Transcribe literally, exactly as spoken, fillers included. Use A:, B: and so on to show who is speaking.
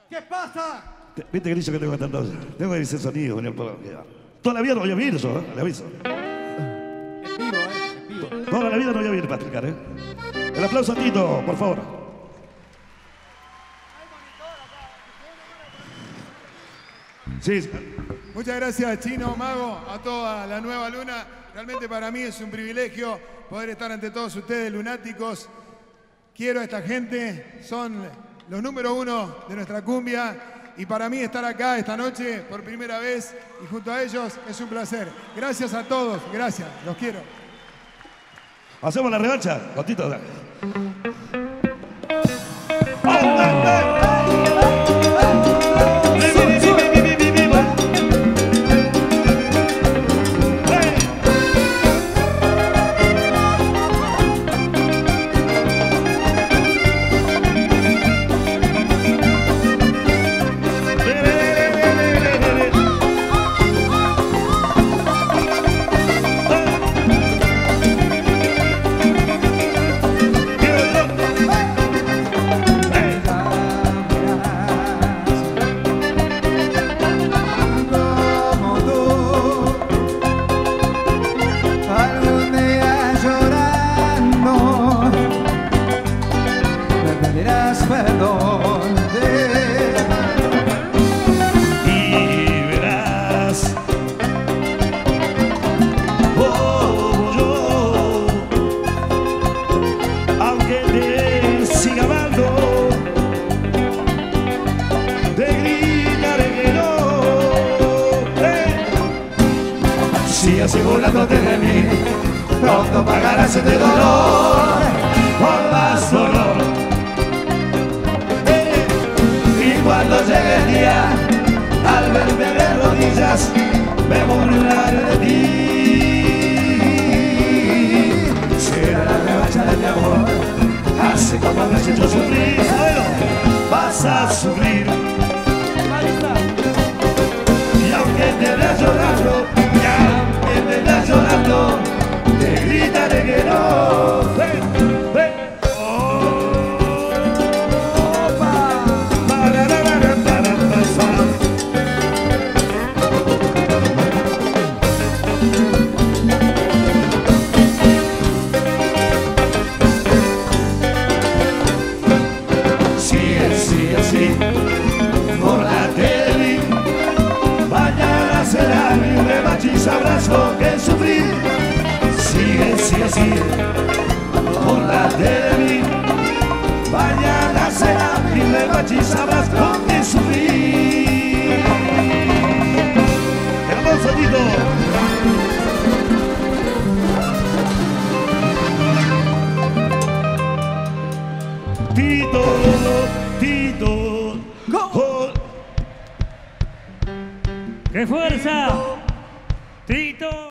A: ¿Qué pasa?
B: Viste que dice que tengo que cantar. Tengo que decir sonido, Daniel Pablo. Toda la vida no voy a vivir eso, ¿eh? Le aviso.
A: En vivo, ¿eh? En vivo.
B: Toda la vida no voy a vivir para explicar, ¿eh? El aplauso a Tito, por favor. Sí.
C: Muchas gracias, Chino, Mago, a toda la nueva luna. Realmente para mí es un privilegio poder estar ante todos ustedes, lunáticos. Quiero a esta gente, son los número uno de nuestra cumbia. Y para mí estar acá esta noche por primera vez y junto a ellos es un placer. Gracias a todos, gracias, los quiero.
B: Hacemos la revancha, con Tito.
D: Perdón de...
B: Y verás como yo, aunque te siga amando, te gritaré que no. eh.
D: Sigas burlándote de mí, pronto pagarás este dolor por más dolor. Cuando llegue el día, al verme de rodillas, me burlaré de ti. Será la revancha de mi amor, así como me has hecho sufrir. Bueno, vas a sufrir. Y aunque te veas llorando, y aunque te veas llorando, te gritaré que no. Ven, ven. Por la tele, mañana será mi revancha y sabrás lo que sufrir. Sigue, sigue, sigue, por la tele, mañana será mi revancha y sabrás lo que sufrir.
B: ¡Hermoso, Tito! Tito, Tito,
D: ¡Go!
E: ¡Qué fuerza! Tito.